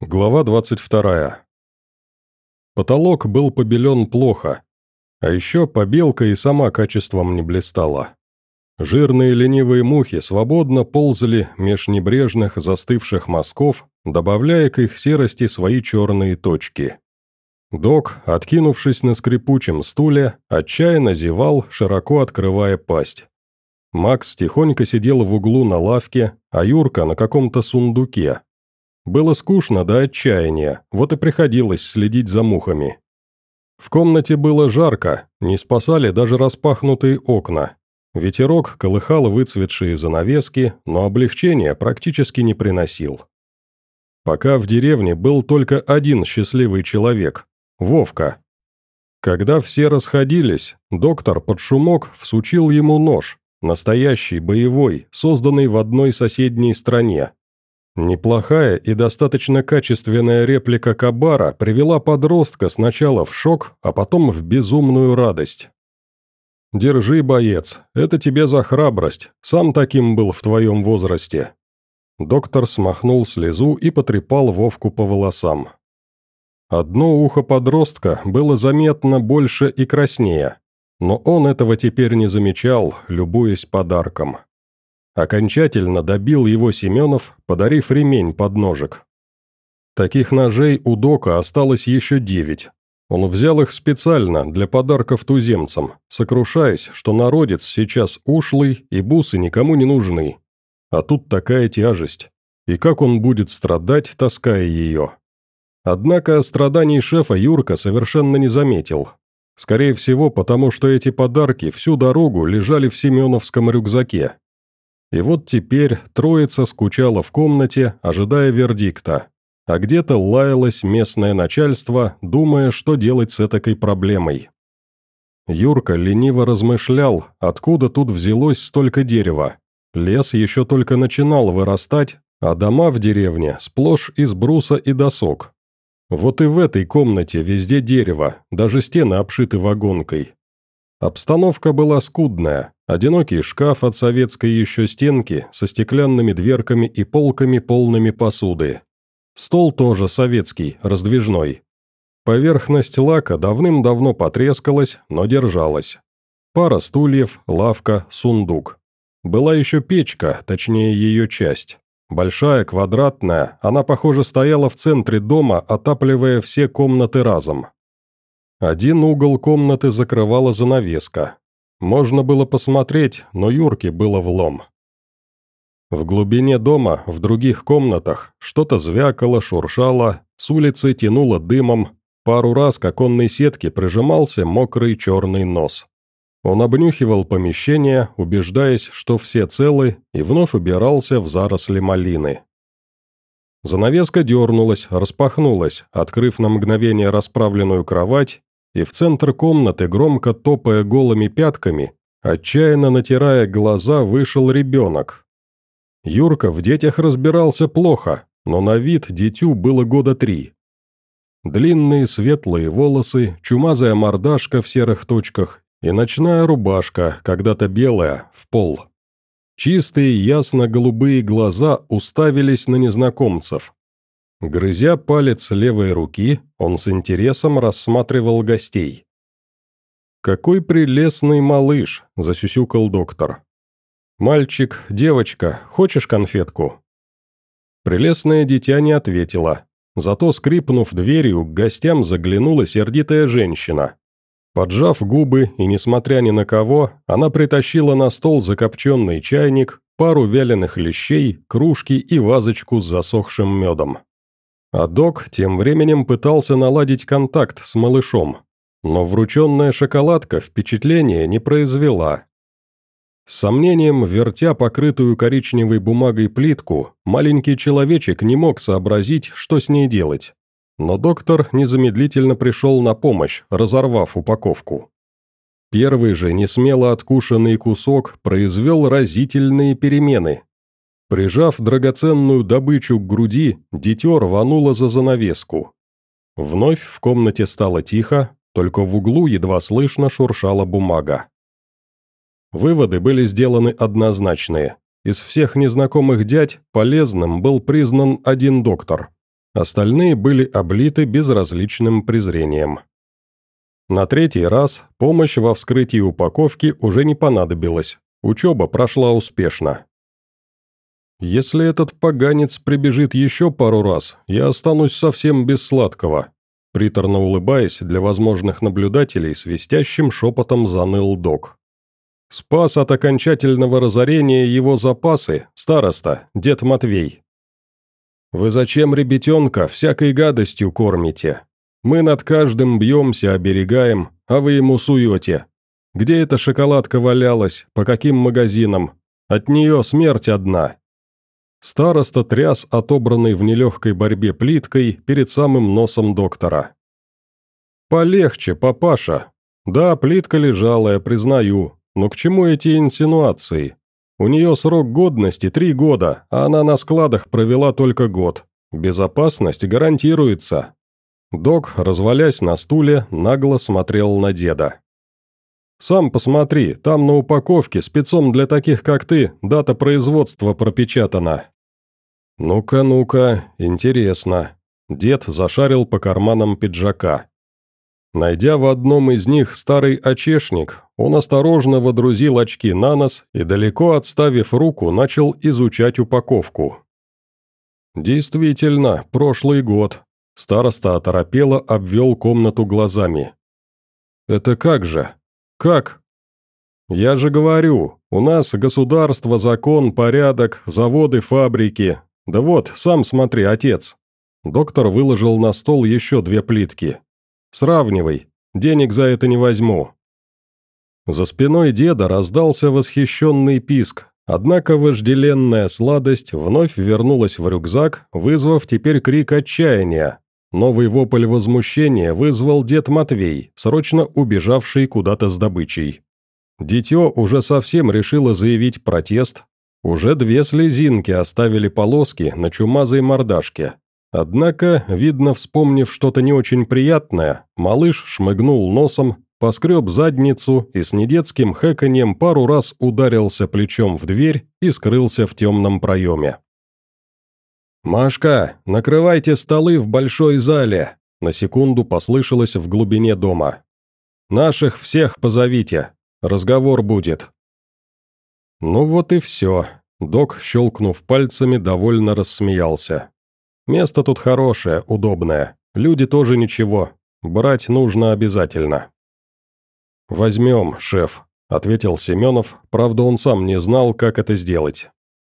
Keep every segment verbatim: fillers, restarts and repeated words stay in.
Глава двадцать вторая. Потолок был побелен плохо, а еще побелка и сама качеством не блистала. Жирные ленивые мухи свободно ползали меж небрежных застывших мазков, добавляя к их серости свои черные точки. Док, откинувшись на скрипучем стуле, отчаянно зевал, широко открывая пасть. Макс тихонько сидел в углу на лавке, а Юрка на каком-то сундуке. Было скучно до отчаяния, вот и приходилось следить за мухами. В комнате было жарко, не спасали даже распахнутые окна. Ветерок колыхал выцветшие занавески, но облегчения практически не приносил. Пока в деревне был только один счастливый человек – Вовка. Когда все расходились, доктор под шумок всучил ему нож, настоящий боевой, созданный в одной соседней стране. Неплохая и достаточно качественная реплика Кабара привела подростка сначала в шок, а потом в безумную радость. «Держи, боец, это тебе за храбрость, сам таким был в твоем возрасте». Доктор смахнул слезу и потрепал Вовку по волосам. Одно ухо подростка было заметно больше и краснее, но он этого теперь не замечал, любуясь подарком. Окончательно добил его Семенов, подарив ремень под ножик. Таких ножей у Дока осталось еще девять. Он взял их специально для подарков туземцам, сокрушаясь, что народец сейчас ушлый и бусы никому не нужны. А тут такая тяжесть. И как он будет страдать, таская ее? Однако страданий шефа Юрка совершенно не заметил. Скорее всего, потому что эти подарки всю дорогу лежали в семеновском рюкзаке. И вот теперь троица скучала в комнате, ожидая вердикта, а где-то лаялось местное начальство, думая, что делать с этакой проблемой. Юрка лениво размышлял, откуда тут взялось столько дерева. Лес еще только начинал вырастать, а дома в деревне сплошь из бруса и досок. Вот и в этой комнате везде дерево, даже стены обшиты вагонкой. Обстановка была скудная, одинокий шкаф от советской еще стенки со стеклянными дверками и полками полными посуды. Стол тоже советский, раздвижной. Поверхность лака давным-давно потрескалась, но держалась. Пара стульев, лавка, сундук. Была еще печка, точнее ее часть. Большая, квадратная, она, похоже, стояла в центре дома, отапливая все комнаты разом. Один угол комнаты закрывала занавеска. Можно было посмотреть, но Юрке было влом. В глубине дома, в других комнатах, что-то звякало, шуршало, с улицы тянуло дымом, пару раз к оконной сетке прижимался мокрый черный нос. Он обнюхивал помещение, убеждаясь, что все целы, и вновь убирался в заросли малины. Занавеска дернулась, распахнулась, открыв на мгновение расправленную кровать, и в центр комнаты, громко топая голыми пятками, отчаянно натирая глаза, вышел ребенок. Юрка в детях разбирался плохо, но на вид дитю было года три. Длинные светлые волосы, чумазая мордашка в серых точках и ночная рубашка, когда-то белая, в пол. Чистые ясно-голубые глаза уставились на незнакомцев. Грызя палец левой руки, он с интересом рассматривал гостей. «Какой прелестный малыш!» – засюсюкал доктор. «Мальчик, девочка, хочешь конфетку?» Прелестное дитя не ответила, зато, скрипнув дверью, к гостям заглянула сердитая женщина. Поджав губы и несмотря ни на кого, она притащила на стол закопченный чайник, пару вяленых лещей, кружки и вазочку с засохшим медом. А док тем временем пытался наладить контакт с малышом, но врученная шоколадка впечатления не произвела. С сомнением, вертя покрытую коричневой бумагой плитку, маленький человечек не мог сообразить, что с ней делать. Но доктор незамедлительно пришел на помощь, разорвав упаковку. Первый же несмело откушенный кусок произвел разительные перемены. Прижав драгоценную добычу к груди, дитё рвануло за занавеску. Вновь в комнате стало тихо, только в углу едва слышно шуршала бумага. Выводы были сделаны однозначные. Из всех незнакомых дядь полезным был признан один доктор. Остальные были облиты безразличным презрением. На третий раз помощь во вскрытии упаковки уже не понадобилась, учеба прошла успешно. «Если этот поганец прибежит еще пару раз, я останусь совсем без сладкого», приторно улыбаясь для возможных наблюдателей, свистящим шепотом заныл док. Спас от окончательного разорения его запасы староста, дед Матвей. «Вы зачем ребятенка всякой гадостью кормите? Мы над каждым бьемся, оберегаем, а вы ему суете. Где эта шоколадка валялась, по каким магазинам? От нее смерть одна». Староста тряс отобранной в нелегкой борьбе плиткой перед самым носом доктора. «Полегче, папаша. Да, плитка лежалая, признаю, но к чему эти инсинуации? У нее срок годности три года, а она на складах провела только год. Безопасность гарантируется». Док, развалясь на стуле, нагло смотрел на деда. «Сам посмотри, там на упаковке спецом для таких, как ты, дата производства пропечатана». «Ну-ка, ну-ка, интересно». Дед зашарил по карманам пиджака. Найдя в одном из них старый очешник, он осторожно водрузил очки на нос и, далеко отставив руку, начал изучать упаковку. «Действительно, прошлый год». Староста оторопело обвел комнату глазами. «Это как же? Как?» «Я же говорю, у нас государство, закон, порядок, заводы, фабрики. Да вот, сам смотри, отец». Доктор выложил на стол еще две плитки. «Сравнивай, денег за это не возьму». За спиной деда раздался восхищенный писк, однако вожделенная сладость вновь вернулась в рюкзак, вызвав теперь крик отчаяния. Новый вопль возмущения вызвал дед Матвей, срочно убежавший куда-то с добычей. Дитё уже совсем решило заявить протест. Уже две слезинки оставили полоски на чумазой мордашке. Однако, видно, вспомнив что-то не очень приятное, малыш шмыгнул носом, поскреб задницу и с недетским хэканьем пару раз ударился плечом в дверь и скрылся в темном проеме. «Машка, накрывайте столы в большой зале!» На секунду послышалось в глубине дома. «Наших всех позовите, разговор будет». Ну вот и все. Док, щелкнув пальцами, довольно рассмеялся. «Место тут хорошее, удобное. Люди тоже ничего. Брать нужно обязательно». «Возьмем, шеф», — ответил Семенов, правда он сам не знал, как это сделать.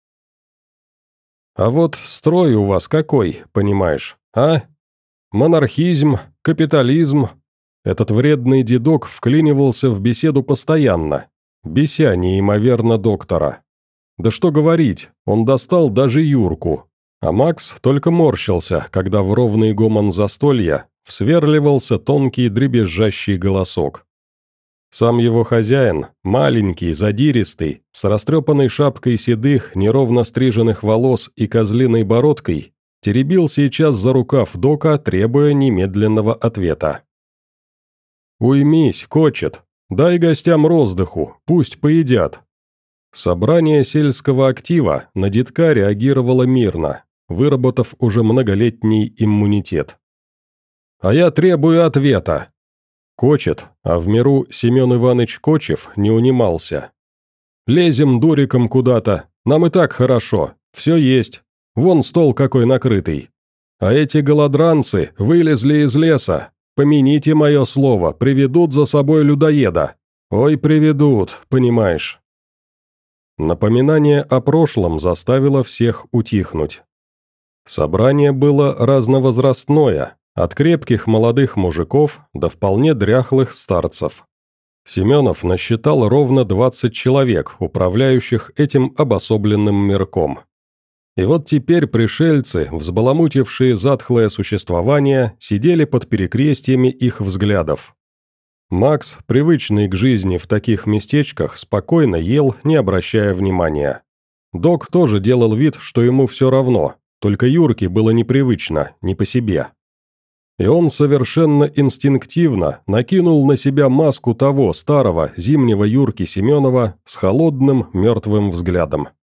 «А вот строй у вас какой, понимаешь, а? Монархизм, капитализм». Этот вредный дедок вклинивался в беседу постоянно, беся неимоверно доктора. Да что говорить, он достал даже Юрку. А Макс только морщился, когда в ровный гомон застолья всверливался тонкий дребезжащий голосок. Сам его хозяин, маленький, задиристый, с растрепанной шапкой седых, неровно стриженных волос и козлиной бородкой, теребил сейчас за рукав дока, требуя немедленного ответа. «Уймись, кочет, дай гостям роздыху, пусть поедят». Собрание сельского актива на дедка реагировало мирно, выработав уже многолетний иммунитет. «А я требую ответа!» Кочет, а в миру Семен Иванович Кочев не унимался. «Лезем дуриком куда-то, нам и так хорошо, все есть, вон стол какой накрытый. А эти голодранцы вылезли из леса, помяните мое слово, приведут за собой людоеда. Ой, приведут, понимаешь». Напоминание о прошлом заставило всех утихнуть. Собрание было разновозрастное, от крепких молодых мужиков до вполне дряхлых старцев. Семенов насчитал ровно двадцать человек, управляющих этим обособленным мирком. И вот теперь пришельцы, взбаламутившие затхлое существование, сидели под перекрестьями их взглядов. Макс, привычный к жизни в таких местечках, спокойно ел, не обращая внимания. Док тоже делал вид, что ему все равно, только Юрке было непривычно, не по себе. И он совершенно инстинктивно накинул на себя маску того старого зимнего Юрки Семенова с холодным мертвым взглядом.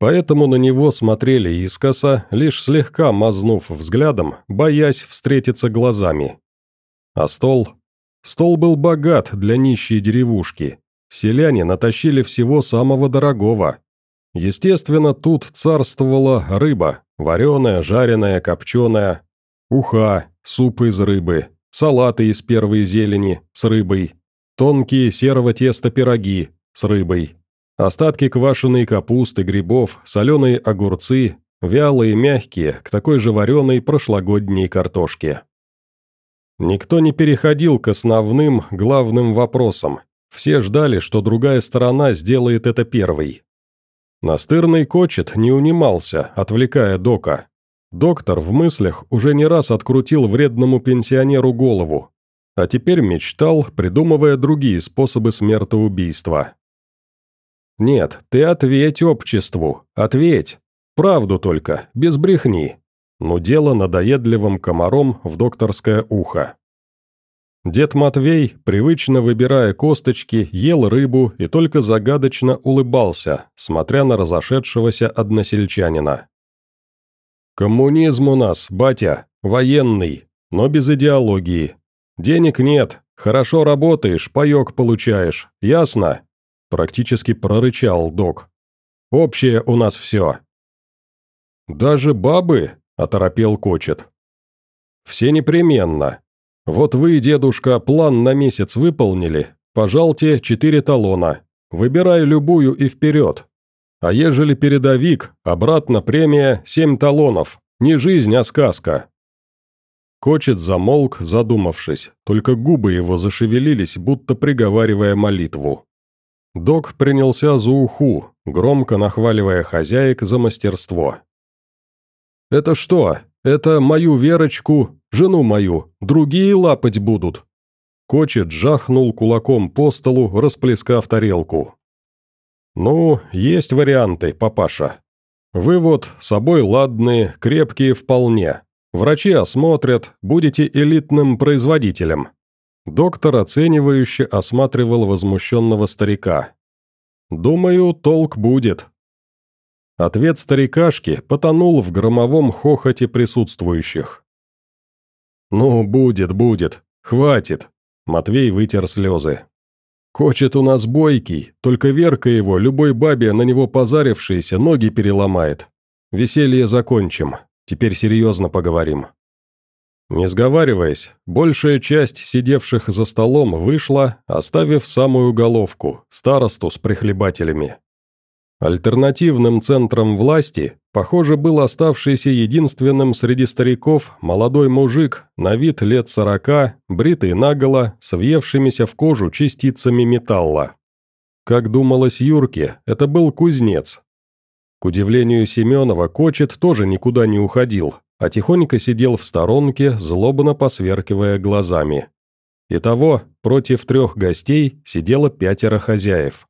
Поэтому на него смотрели искоса, лишь слегка мазнув взглядом, боясь встретиться глазами. А стол? Стол был богат для нищей деревушки. Селяне натащили всего самого дорогого. Естественно, тут царствовала рыба, вареная, жареная, копченая, уха, суп из рыбы, салаты из первой зелени с рыбой, тонкие серого теста пироги с рыбой, остатки квашеной капусты, грибов, соленые огурцы, вялые, мягкие, к такой же вареной прошлогодней картошке. Никто не переходил к основным, главным вопросам. Все ждали, что другая сторона сделает это первой. Настырный Кочет не унимался, отвлекая Дока. Доктор в мыслях уже не раз открутил вредному пенсионеру голову, а теперь мечтал, придумывая другие способы смертоубийства. «Нет, ты ответь обществу, ответь. Правду только, без брехни», — нудела надоедливым комаром в докторское ухо. Дед Матвей, привычно выбирая косточки, ел рыбу и только загадочно улыбался, смотря на разошедшегося односельчанина. «Коммунизм у нас, батя, военный, но без идеологии. Денег нет, хорошо работаешь, паёк получаешь, ясно?» Практически прорычал док. «Общее у нас все». «Даже бабы?» – оторопел Кочет. «Все непременно. Вот вы, дедушка, план на месяц выполнили, пожалте четыре талона, выбирай любую и вперед. А ежели передовик, обратно премия семь талонов, не жизнь, а сказка». Кочет замолк, задумавшись, только губы его зашевелились, будто приговаривая молитву. Док принялся за уху, громко нахваливая хозяек за мастерство. «Это что? Это мою Верочку, жену мою, другие лапать будут?» Кочет жахнул кулаком по столу, расплескав тарелку. «Ну, есть варианты, папаша. Вы вот собой ладные, крепкие вполне. Врачи осмотрят, будете элитным производителем». Доктор оценивающе осматривал возмущенного старика. «Думаю, толк будет». Ответ старикашки потонул в громовом хохоте присутствующих. «Ну, будет, будет, хватит», — Матвей вытер слезы. «Кочет у нас бойкий, только Верка его, любой бабе на него позарившейся, ноги переломает. Веселье закончим, теперь серьезно поговорим». Не сговариваясь, большая часть сидевших за столом вышла, оставив самую головку, старосту с прихлебателями. Альтернативным центром власти, похоже, был оставшийся единственным среди стариков молодой мужик, на вид лет сорока, бритый наголо, с въевшимися в кожу частицами металла. Как думалось Юрке, это был кузнец. К удивлению Семенова, Кочет тоже никуда не уходил, а тихонько сидел в сторонке, злобно посверкивая глазами. Итого, против трех гостей сидело пятеро хозяев.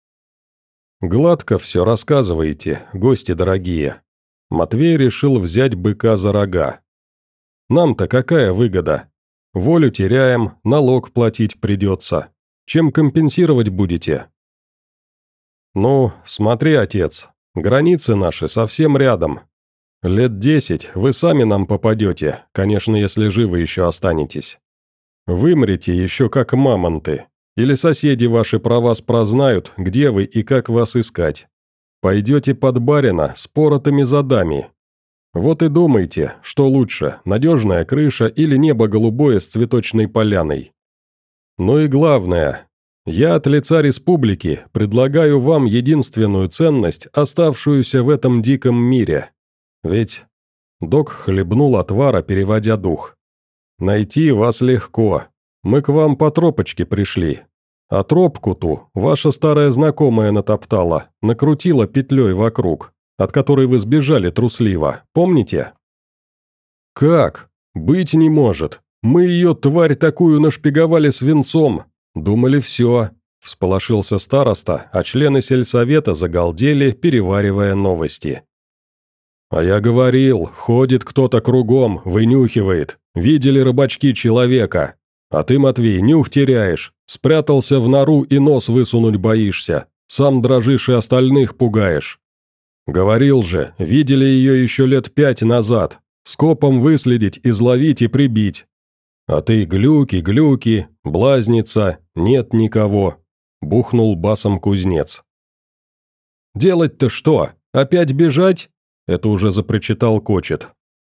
«Гладко все рассказываете, гости дорогие». Матвей решил взять быка за рога. «Нам-то какая выгода? Волю теряем, налог платить придется. Чем компенсировать будете?» «Ну, смотри, отец, границы наши совсем рядом. Лет десять вы сами нам попадете, конечно, если живы еще останетесь. Вымрете еще как мамонты. Или соседи ваши про вас прознают, где вы и как вас искать. Пойдете под барина с поротыми задами. Вот и думайте, что лучше, надежная крыша или небо голубое с цветочной поляной. Ну и главное, я от лица республики предлагаю вам единственную ценность, оставшуюся в этом диком мире. Ведь...» Док хлебнул отвара, переводя дух. «Найти вас легко. Мы к вам по тропочке пришли. А тропку ту ваша старая знакомая натоптала, накрутила петлей вокруг, от которой вы сбежали трусливо, помните?» «Как? Быть не может. Мы ее, тварь такую, нашпиговали свинцом. Думали, все», – всполошился староста, а члены сельсовета загалдели, переваривая новости. «А я говорил, ходит кто-то кругом, вынюхивает. Видели рыбачки человека. А ты, Матвей, нюх теряешь. Спрятался в нору и нос высунуть боишься. Сам дрожишь и остальных пугаешь». «Говорил же, видели ее еще лет пять назад. Скопом выследить, изловить и прибить. А ты глюки, глюки, блазница, нет никого», – бухнул басом кузнец. «Делать-то что? Опять бежать?» – это уже запричитал Кочет.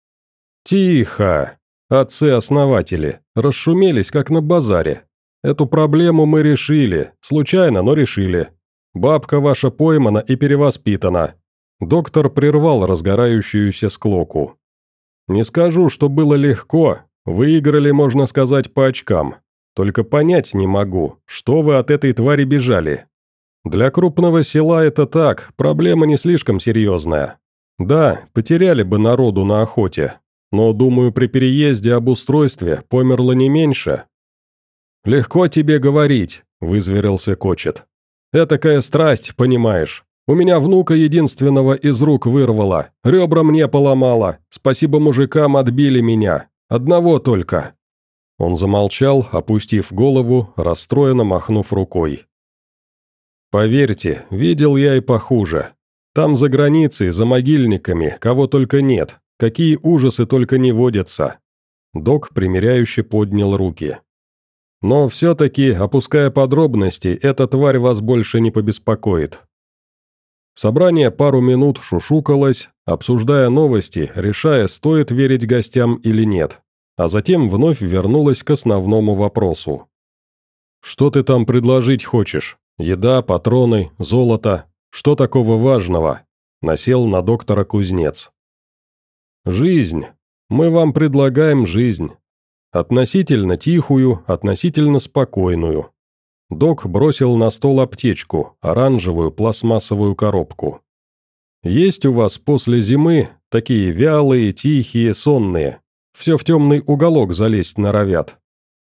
«Тихо! Отцы-основатели, расшумелись, как на базаре. Эту проблему мы решили, случайно, но решили. Бабка ваша поймана и перевоспитана». Доктор прервал разгорающуюся склоку. «Не скажу, что было легко, выиграли, можно сказать, по очкам. Только понять не могу, что вы от этой твари бежали. Для крупного села это так, проблема не слишком серьезная. Да, потеряли бы народу на охоте, но, думаю, при переезде обустройстве померло не меньше». «Легко тебе говорить», – вызверился Кочет. «Этакая страсть, понимаешь. У меня внука единственного из рук вырвало, ребра мне поломало, спасибо мужикам отбили меня, одного только». Он замолчал, опустив голову, расстроенно махнув рукой. «Поверьте, видел я и похуже. Там за границей, за могильниками, кого только нет, какие ужасы только не водятся». Док примиряюще поднял руки. «Но все-таки, опуская подробности, эта тварь вас больше не побеспокоит». Собрание пару минут шушукалось, обсуждая новости, решая, стоит верить гостям или нет, а затем вновь вернулось к основному вопросу. «Что ты там предложить хочешь? Еда, патроны, золото? Что такого важного?» – насел на доктора кузнец. «Жизнь. Мы вам предлагаем жизнь. Относительно тихую, относительно спокойную». Док бросил на стол аптечку, оранжевую пластмассовую коробку. «Есть у вас после зимы такие вялые, тихие, сонные, все в темный уголок залезть норовят?»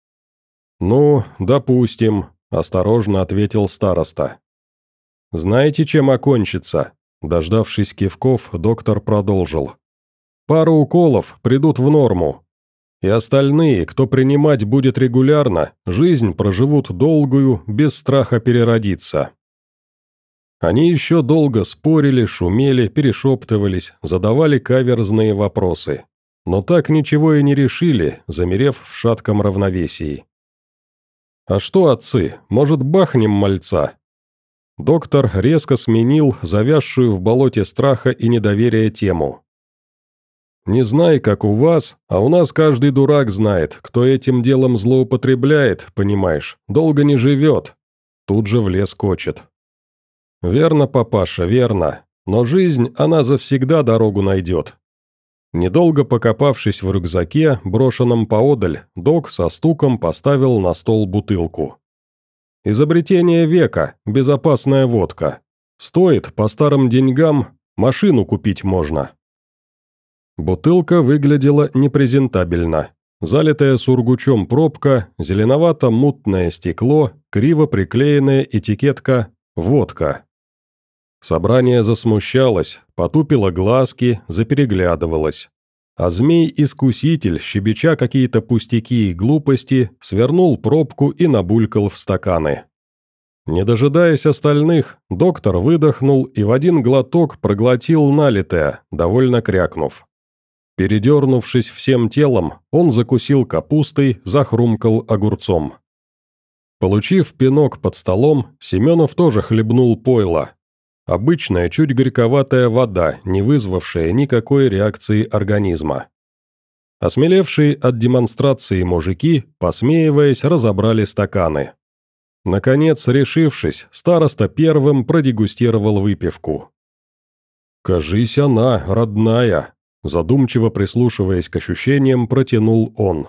«Ну, допустим», – осторожно ответил староста. «Знаете, чем окончится?» Дождавшись кивков, доктор продолжил. «Пару уколов придут в норму. И остальные, кто принимать будет регулярно, жизнь проживут долгую, без страха переродиться». Они еще долго спорили, шумели, перешептывались, задавали каверзные вопросы. Но так ничего и не решили, замерев в шатком равновесии. «А что, отцы, может, бахнем мальца?» Доктор резко сменил завязшую в болоте страха и недоверия тему. «Не знаю, как у вас, а у нас каждый дурак знает, кто этим делом злоупотребляет, понимаешь, долго не живет». Тут же влез Кочет. «Верно, папаша, верно, но жизнь, она завсегда дорогу найдет». Недолго покопавшись в рюкзаке, брошенном поодаль, док со стуком поставил на стол бутылку. «Изобретение века, безопасная водка. Стоит, по старым деньгам, машину купить можно». Бутылка выглядела непрезентабельно. Залитая сургучом пробка, зеленовато-мутное стекло, криво приклеенная этикетка «Водка». Собрание засмущалось, потупило глазки, запереглядывалось. А змей-искуситель, щебеча какие-то пустяки и глупости, свернул пробку и набулькал в стаканы. Не дожидаясь остальных, доктор выдохнул и в один глоток проглотил налитое, довольно крякнув. Передернувшись всем телом, он закусил капустой, захрумкал огурцом. Получив пинок под столом, Семенов тоже хлебнул пойло. Обычная, чуть горьковатая вода, не вызвавшая никакой реакции организма. Осмелевшие от демонстрации мужики, посмеиваясь, разобрали стаканы. Наконец, решившись, староста первым продегустировал выпивку. «Кажись, она родная», – задумчиво прислушиваясь к ощущениям, протянул он.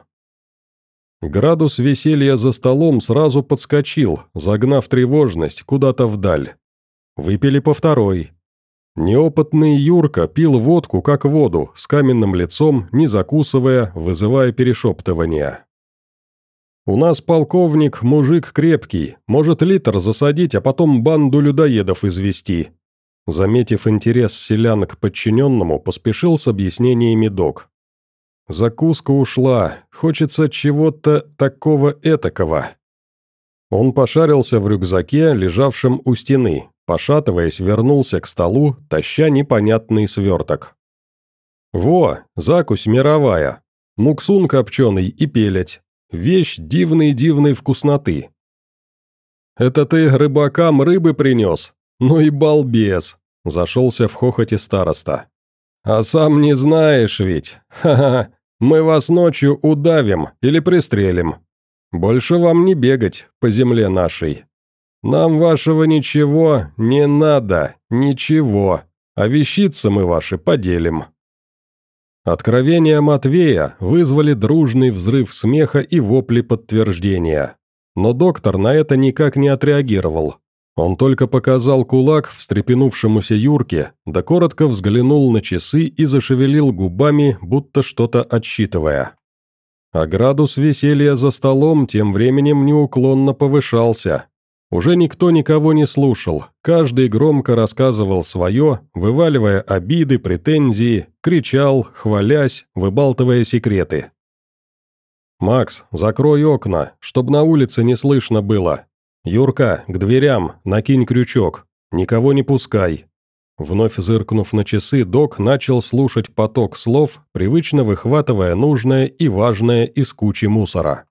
Градус веселья за столом сразу подскочил, загнав тревожность куда-то вдаль. Выпили по второй. Неопытный Юрка пил водку как воду, с каменным лицом, не закусывая, вызывая перешептывания. «У нас полковник мужик крепкий, может литр засадить, а потом банду людоедов извести». Заметив интерес селян к подчиненному, поспешил с объяснениями док. «Закуска ушла, хочется чего-то такого этакого». Он пошарился в рюкзаке, лежавшем у стены, пошатываясь, вернулся к столу, таща непонятный сверток. «Во, закусь мировая, муксун копченый и пелять, вещь дивной-дивной вкусноты». «Это ты рыбакам рыбы принес? Ну и балбес!» – зашелся в хохоте староста. «А сам не знаешь ведь, ха-ха, мы вас ночью удавим или пристрелим. Больше вам не бегать по земле нашей. Нам вашего ничего не надо, ничего, а вещицы мы ваши поделим». Откровения Матвея вызвали дружный взрыв смеха и вопли подтверждения. Но доктор на это никак не отреагировал. Он только показал кулак встрепенувшемуся Юрке, да коротко взглянул на часы и зашевелил губами, будто что-то отсчитывая. А градус веселья за столом тем временем неуклонно повышался. Уже никто никого не слушал, каждый громко рассказывал свое, вываливая обиды, претензии, кричал, хвалясь, выбалтывая секреты. «Макс, закрой окна, чтоб на улице не слышно было. Юрка, к дверям, накинь крючок, никого не пускай». Вновь зыркнув на часы, док начал слушать поток слов, привычно выхватывая нужное и важное из кучи мусора.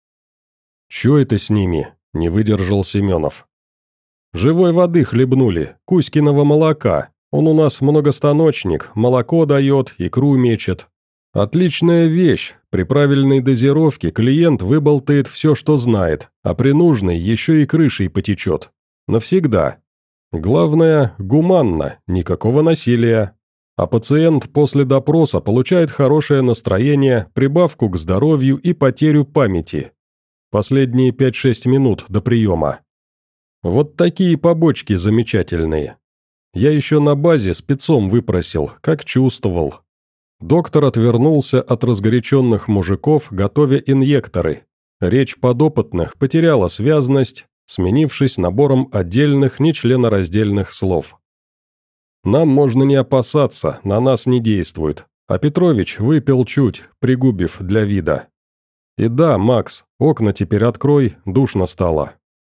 «Чё это с ними?» – не выдержал Семенов. «Живой воды хлебнули, Кузькиного молока. Он у нас многостаночник, молоко дает, икру мечет. Отличная вещь, при правильной дозировке клиент выболтает все, что знает, а при нужной еще и крышей потечет. Навсегда. Главное, гуманно, никакого насилия. А пациент после допроса получает хорошее настроение, прибавку к здоровью и потерю памяти. Последние пять-шесть минут до приема. Вот такие побочки замечательные. Я еще на базе спецом выпросил, как чувствовал». Доктор отвернулся от разгоряченных мужиков, готовя инъекторы. Речь подопытных потеряла связность, сменившись набором отдельных нечленораздельных слов. «Нам можно не опасаться, на нас не действует, а Петрович выпил чуть, пригубив для вида. И да, Макс, окна теперь открой, душно стало».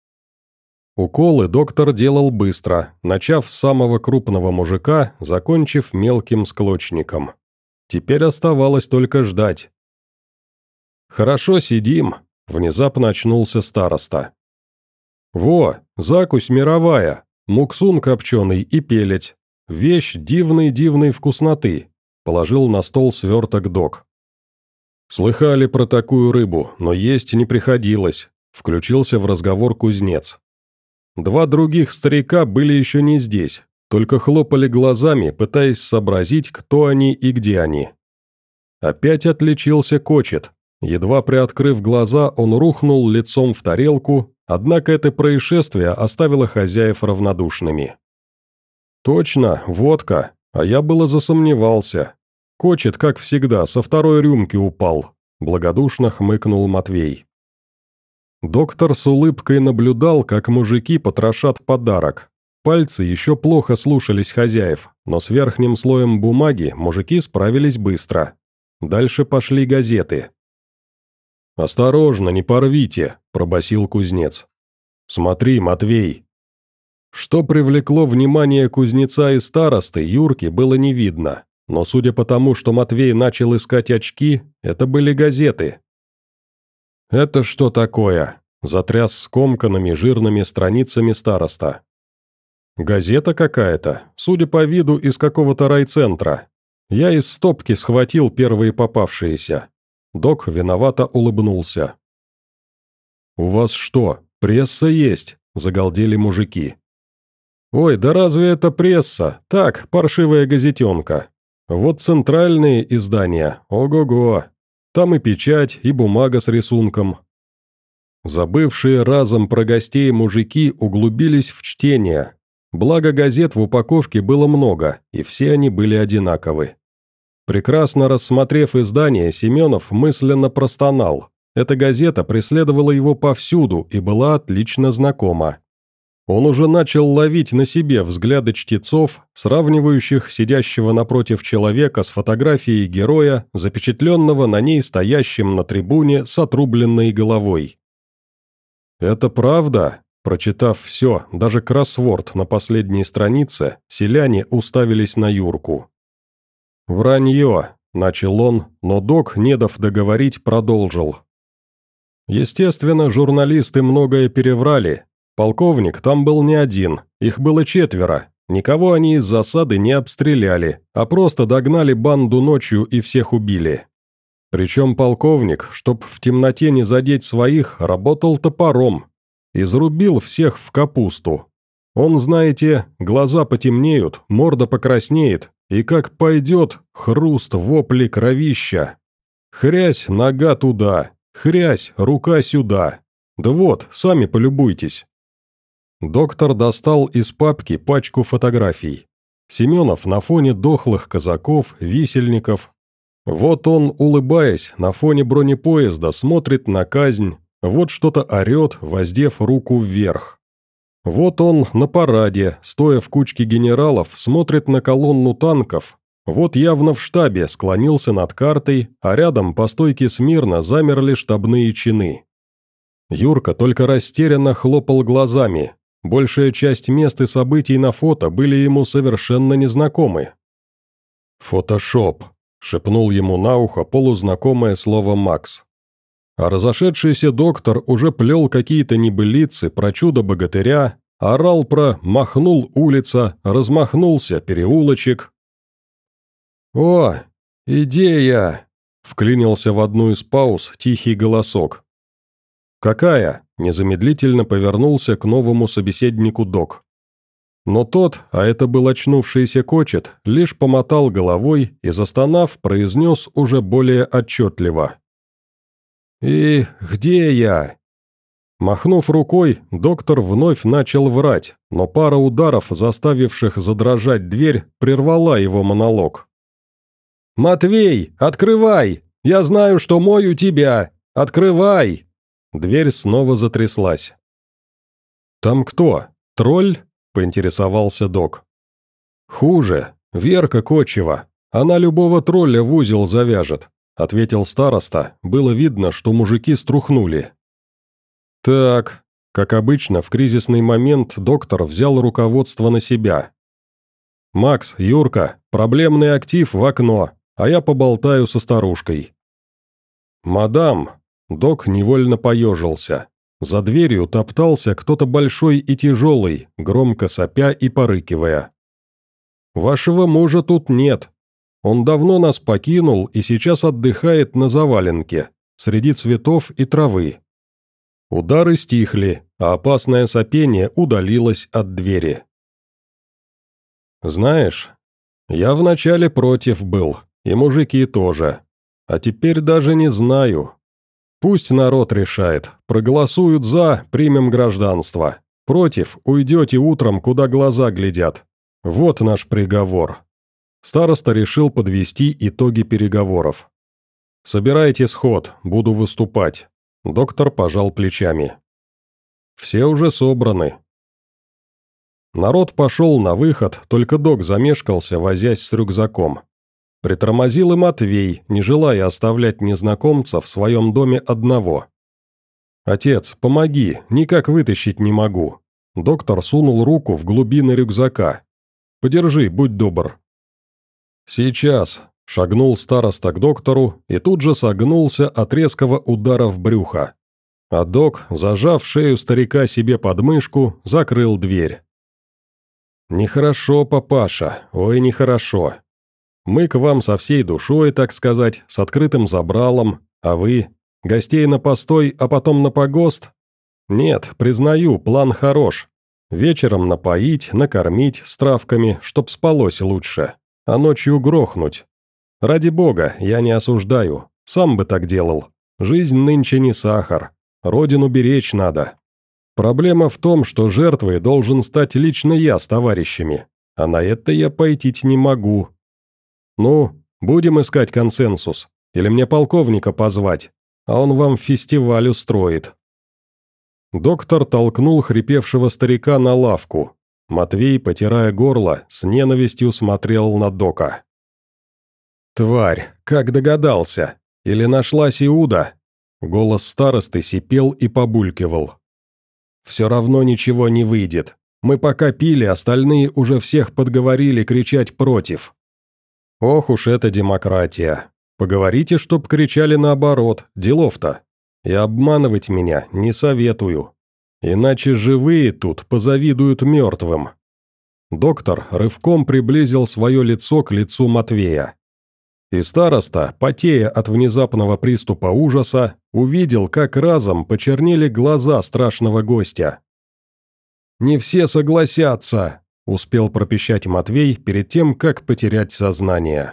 Уколы доктор делал быстро, начав с самого крупного мужика, закончив мелким склочником. Теперь оставалось только ждать. «Хорошо сидим», – внезапно очнулся староста. «Во, закусь мировая, муксун копченый и пелять, вещь дивной-дивной вкусноты», – положил на стол сверток док. «Слыхали про такую рыбу, но есть не приходилось», – включился в разговор кузнец. Два других старика были еще не здесь, только хлопали глазами, пытаясь сообразить, кто они и где они. Опять отличился Кочет. Едва приоткрыв глаза, он рухнул лицом в тарелку, однако это происшествие оставило хозяев равнодушными. «Точно, водка, а я было засомневался. Кочет, как всегда, со второй рюмки упал», – благодушно хмыкнул Матвей. Доктор с улыбкой наблюдал, как мужики потрошат подарок. Пальцы еще плохо слушались хозяев, но с верхним слоем бумаги мужики справились быстро. Дальше пошли газеты. «Осторожно, не порвите», – пробасил кузнец. «Смотри, Матвей». Что привлекло внимание кузнеца и старосты, Юрки было не видно, но судя по тому, что Матвей начал искать очки, это были газеты. «Это что такое?» – затряс скомканными жирными страницами староста. «Газета какая-то, судя по виду, из какого-то райцентра. Я из стопки схватил первые попавшиеся». Док виновато улыбнулся. «У вас что, пресса есть?» – загалдели мужики. «Ой, да разве это пресса? Так, паршивая газетенка. Вот центральные издания, ого-го. Там и печать, и бумага с рисунком». Забывшие разом про гостей мужики углубились в чтение. Благо газет в упаковке было много, и все они были одинаковы. Прекрасно рассмотрев издание, Семенов мысленно простонал. Эта газета преследовала его повсюду и была отлично знакома. Он уже начал ловить на себе взгляды чтецов, сравнивающих сидящего напротив человека с фотографией героя, запечатленного на ней стоящим на трибуне с отрубленной головой. «Это правда?» – Прочитав все, даже кроссворд на последней странице, селяне уставились на Юрку. «Вранье», – начал он, но док, не дав договорить, продолжил. Естественно, журналисты многое переврали. Полковник там был не один, их было четверо. Никого они из засады не обстреляли, а просто догнали банду ночью и всех убили. Причем полковник, чтоб в темноте не задеть своих, работал топором. Изрубил всех в капусту. Он, знаете, глаза потемнеют, морда покраснеет, и как пойдет, хруст, вопли, кровища. Хрясь, нога туда, хрясь, рука сюда. Да вот, сами полюбуйтесь. Доктор достал из папки пачку фотографий. Семенов на фоне дохлых казаков, висельников. Вот он, улыбаясь, на фоне бронепоезда смотрит на казнь, вот что-то орет, воздев руку вверх. Вот он на параде, стоя в кучке генералов, смотрит на колонну танков. Вот явно в штабе склонился над картой, а рядом по стойке смирно замерли штабные чины. Юрка только растерянно хлопал глазами. Большая часть мест и событий на фото были ему совершенно незнакомы. «Фотошоп», — шепнул ему на ухо полузнакомое слово Макс. А разошедшийся доктор уже плел какие-то небылицы про чудо-богатыря, орал про «махнул улица», «размахнулся переулочек». «О, идея!» — вклинился в одну из пауз тихий голосок. «Какая?» – незамедлительно повернулся к новому собеседнику док. Но тот, а это был очнувшийся Кочет, лишь помотал головой и, застонав, произнес уже более отчетливо. «И где я?» Махнув рукой, доктор вновь начал врать, но пара ударов, заставивших задрожать дверь, прервала его монолог. «Матвей, открывай! Я знаю, что мой у тебя! Открывай!» Дверь снова затряслась. «Там кто? Тролль?» – поинтересовался док. «Хуже. Верка Кочева. Она любого тролля в узел завяжет», – ответил староста. Было видно, что мужики струхнули. «Так», – как обычно, в кризисный момент доктор взял руководство на себя. «Макс, Юрка, проблемный актив в окно, а я поболтаю со старушкой». «Мадам», док невольно поежился. За дверью топтался кто-то большой и тяжелый, громко сопя и порыкивая. «Вашего мужа тут нет. Он давно нас покинул и сейчас отдыхает на заваленке, среди цветов и травы». Удары стихли, а опасное сопение удалилось от двери. «Знаешь, я вначале против был, и мужики тоже. А теперь даже не знаю. Пусть народ решает, проголосуют за, примем гражданство. Против, уйдете утром, куда глаза глядят. Вот наш приговор». Староста решил подвести итоги переговоров. «Собирайте сход, буду выступать». Доктор пожал плечами. «Все уже собраны». Народ пошел на выход, только док замешкался, возясь с рюкзаком. Притормозил и Матвей, не желая оставлять незнакомца в своем доме одного. «Отец, помоги, никак вытащить не могу». Доктор сунул руку в глубины рюкзака. «Подержи, будь добр». «Сейчас», – шагнул староста к доктору и тут же согнулся от резкого удара в брюхо. А док, зажав шею старика себе под мышку, закрыл дверь. «Нехорошо, папаша, ой, нехорошо. Мы к вам со всей душой, так сказать, с открытым забралом, а вы? Гостей на постой, а потом на погост? Нет, признаю, план хорош. Вечером напоить, накормить с травками, чтоб спалось лучше, а ночью грохнуть. Ради бога, я не осуждаю, сам бы так делал. Жизнь нынче не сахар, родину беречь надо. Проблема в том, что жертвой должен стать лично я с товарищами, а на это я пойти не могу. Ну, будем искать консенсус, или мне полковника позвать, а он вам фестиваль устроит». Доктор толкнул хрипевшего старика на лавку. Матвей, потирая горло, с ненавистью смотрел на дока. «Тварь, как догадался? Или нашлась Иуда?» Голос старосты сипел и побулькивал. Все равно ничего не выйдет. Мы пока пили, остальные уже всех подговорили кричать против. Ох уж эта демократия. Поговорите, чтоб кричали наоборот, делов-то. И обманывать меня не советую. Иначе живые тут позавидуют мертвым. Доктор рывком приблизил свое лицо к лицу Матвея. И староста, потея от внезапного приступа ужаса, увидел, как разом почернели глаза страшного гостя. «Не все согласятся», — успел пропищать Матвей перед тем, как потерять сознание.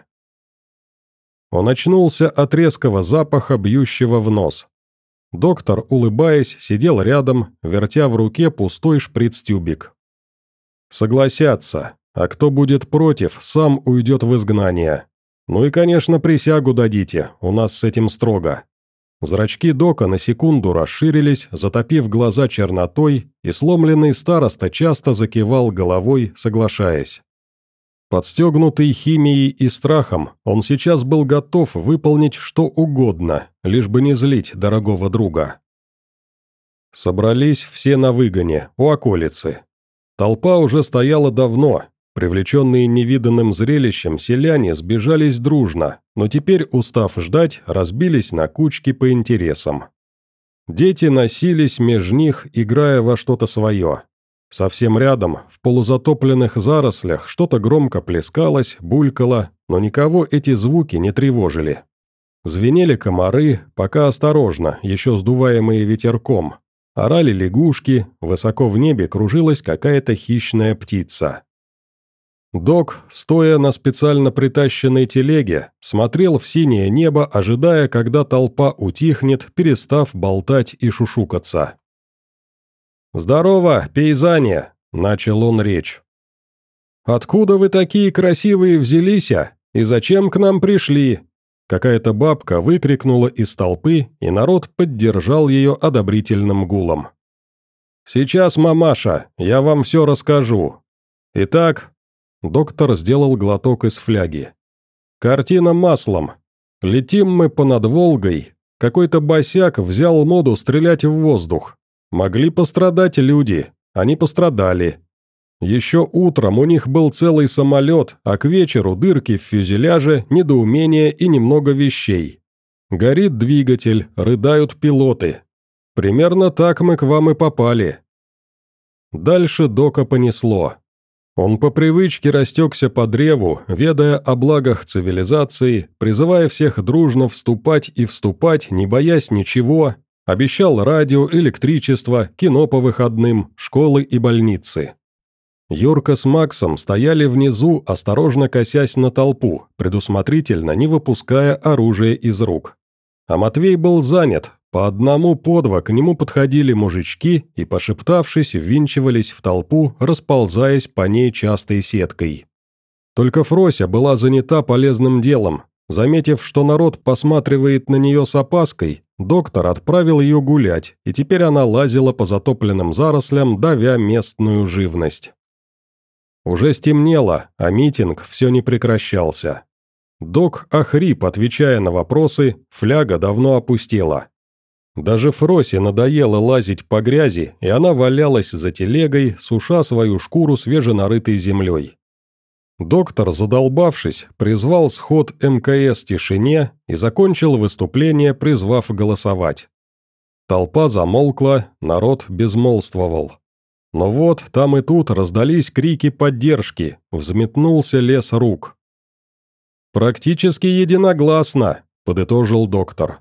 Он очнулся от резкого запаха, бьющего в нос. Доктор, улыбаясь, сидел рядом, вертя в руке пустой шприц-тюбик. «Согласятся, а кто будет против, сам уйдет в изгнание. Ну и, конечно, присягу дадите, у нас с этим строго». Зрачки Дока на секунду расширились, затопив глаза чернотой, и сломленный староста часто закивал головой, соглашаясь. Подстегнутый химией и страхом, он сейчас был готов выполнить что угодно, лишь бы не злить дорогого друга. Собрались все на выгоне, у околицы. Толпа уже стояла давно. Привлеченные невиданным зрелищем селяне сбежались дружно, но теперь, устав ждать, разбились на кучки по интересам. Дети носились меж них, играя во что-то свое. Совсем рядом, в полузатопленных зарослях, что-то громко плескалось, булькало, но никого эти звуки не тревожили. Звенели комары, пока осторожно, еще сдуваемые ветерком. Орали лягушки, высоко в небе кружилась какая-то хищная птица. Док, стоя на специально притащенной телеге, смотрел в синее небо, ожидая, когда толпа утихнет, перестав болтать и шушукаться. «Здорово, пейзане!» – начал он речь. «Откуда вы такие красивые взялись, а? И зачем к нам пришли?» Какая-то бабка выкрикнула из толпы, и народ поддержал ее одобрительным гулом. «Сейчас, мамаша, я вам все расскажу. Итак...» Доктор сделал глоток из фляги. «Картина маслом. Летим мы понад Волгой. Какой-то босяк взял моду стрелять в воздух. Могли пострадать люди, они пострадали. Еще утром у них был целый самолет, а к вечеру дырки в фюзеляже, недоумение и немного вещей. Горит двигатель, рыдают пилоты. Примерно так мы к вам и попали». Дальше Дока понесло. Он по привычке растекся по древу, ведая о благах цивилизации, призывая всех дружно вступать и вступать, не боясь ничего, обещал радио, электричество, кино по выходным, школы и больницы. Юрка с Максом стояли внизу, осторожно косясь на толпу, предусмотрительно не выпуская оружие из рук. А Матвей был занят, по одному по два к нему подходили мужички и, пошептавшись, ввинчивались в толпу, расползаясь по ней частой сеткой. Только Фрося была занята полезным делом. Заметив, что народ посматривает на нее с опаской, доктор отправил ее гулять, и теперь она лазила по затопленным зарослям, давя местную живность. Уже стемнело, а митинг все не прекращался. Док охрип, отвечая на вопросы, фляга давно опустела. Даже Фросе надоело лазить по грязи, и она валялась за телегой, суша свою шкуру свеженарытой землей. Доктор, задолбавшись, призвал сход эм ка эс тишине и закончил выступление, призвав голосовать. Толпа замолкла, народ безмолвствовал. Но вот там и тут раздались крики поддержки, взметнулся лес рук. «Практически единогласно», – подытожил доктор.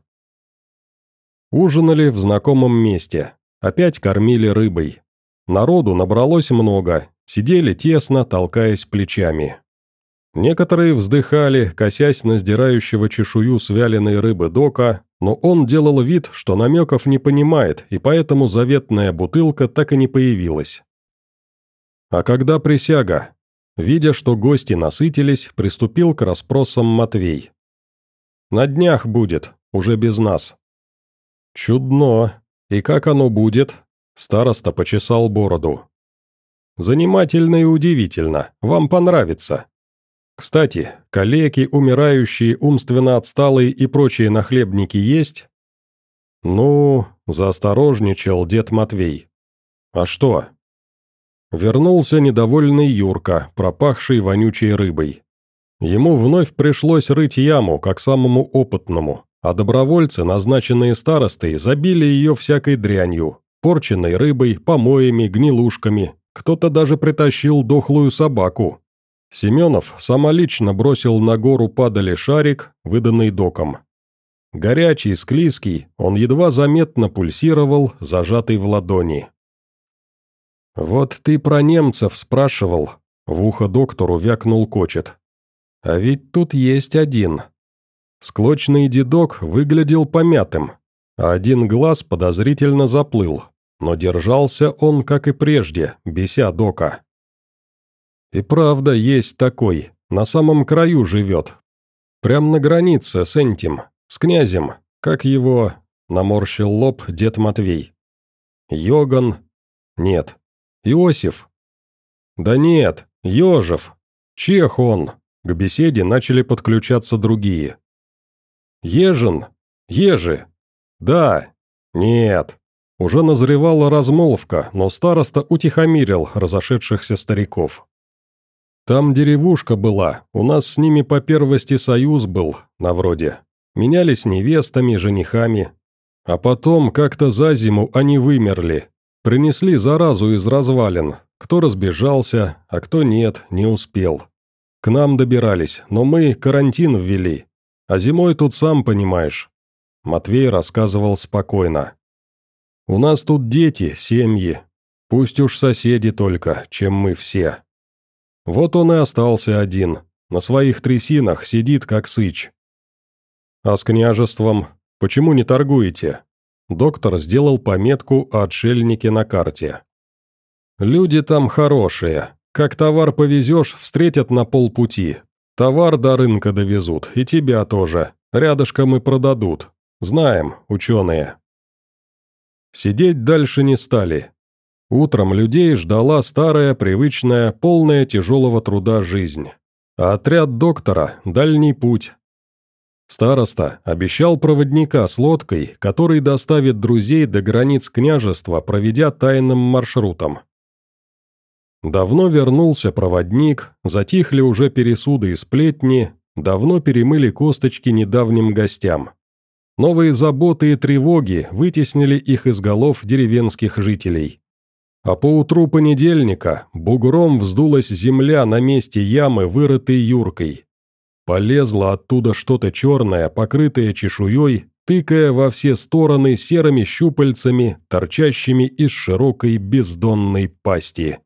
Ужинали в знакомом месте, опять кормили рыбой. Народу набралось много, сидели тесно, толкаясь плечами. Некоторые вздыхали, косясь на сдирающего чешую с вяленой рыбы Дока, но он делал вид, что намеков не понимает, и поэтому заветная бутылка так и не появилась. А когда присяга? Видя, что гости насытились, приступил к расспросам Матвей. «На днях будет, уже без нас». «Чудно. И как оно будет?» Староста почесал бороду. «Занимательно и удивительно. Вам понравится. Кстати, калеки, умирающие, умственно отсталые и прочие нахлебники есть?» «Ну...» – заосторожничал дед Матвей. А что? Вернулся недовольный Юрка, пропахший вонючей рыбой. Ему вновь пришлось рыть яму, как самому опытному, а добровольцы, назначенные старостой, забили ее всякой дрянью, порченной рыбой, помоями, гнилушками, кто-то даже притащил дохлую собаку. Семенов самолично бросил на гору падали шарик, выданный доком. Горячий, склизкий, он едва заметно пульсировал, зажатый в ладони. «Вот ты про немцев спрашивал», — в ухо доктору вякнул Кочет. «А ведь тут есть один». Склочный дедок выглядел помятым, а один глаз подозрительно заплыл, но держался он, как и прежде, беся дока. «И правда есть такой, на самом краю живет. Прям на границе с этим, с князем, как его...» — наморщил лоб дед Матвей. «Йоган? Нет. Иосиф? Да нет, Ежев. Чех он». К беседе начали подключаться другие. «Ежин? Ежи? Да. Нет». Уже назревала размолвка, но староста утихомирил разошедшихся стариков. «Там деревушка была, у нас с ними по первости союз был, на вроде. Менялись невестами, женихами. А потом как-то за зиму они вымерли. Принесли заразу из развалин. Кто разбежался, а кто нет, не успел. К нам добирались, но мы карантин ввели. А зимой тут сам понимаешь». Матвей рассказывал спокойно. «У нас тут дети, семьи. Пусть уж соседи только, чем мы все. Вот он и остался один. На своих трясинах сидит, как сыч». «А с княжеством? Почему не торгуете?» Доктор сделал пометку о отшельнике на карте. «Люди там хорошие. Как товар повезешь, встретят на полпути. Товар до рынка довезут, и тебя тоже. Рядышком и продадут. Знаем, ученые». Сидеть дальше не стали. Утром людей ждала старая, привычная, полная тяжелого труда жизнь. А отряд доктора – дальний путь. Староста обещал проводника с лодкой, который доставит друзей до границ княжества, проведя тайным маршрутом. Давно вернулся проводник, затихли уже пересуды и сплетни, давно перемыли косточки недавним гостям. Новые заботы и тревоги вытеснили их из голов деревенских жителей. А поутру понедельника бугром вздулась земля на месте ямы, вырытой Юркой. Полезло оттуда что-то черное, покрытое чешуей, тыкая во все стороны серыми щупальцами, торчащими из широкой бездонной пасти.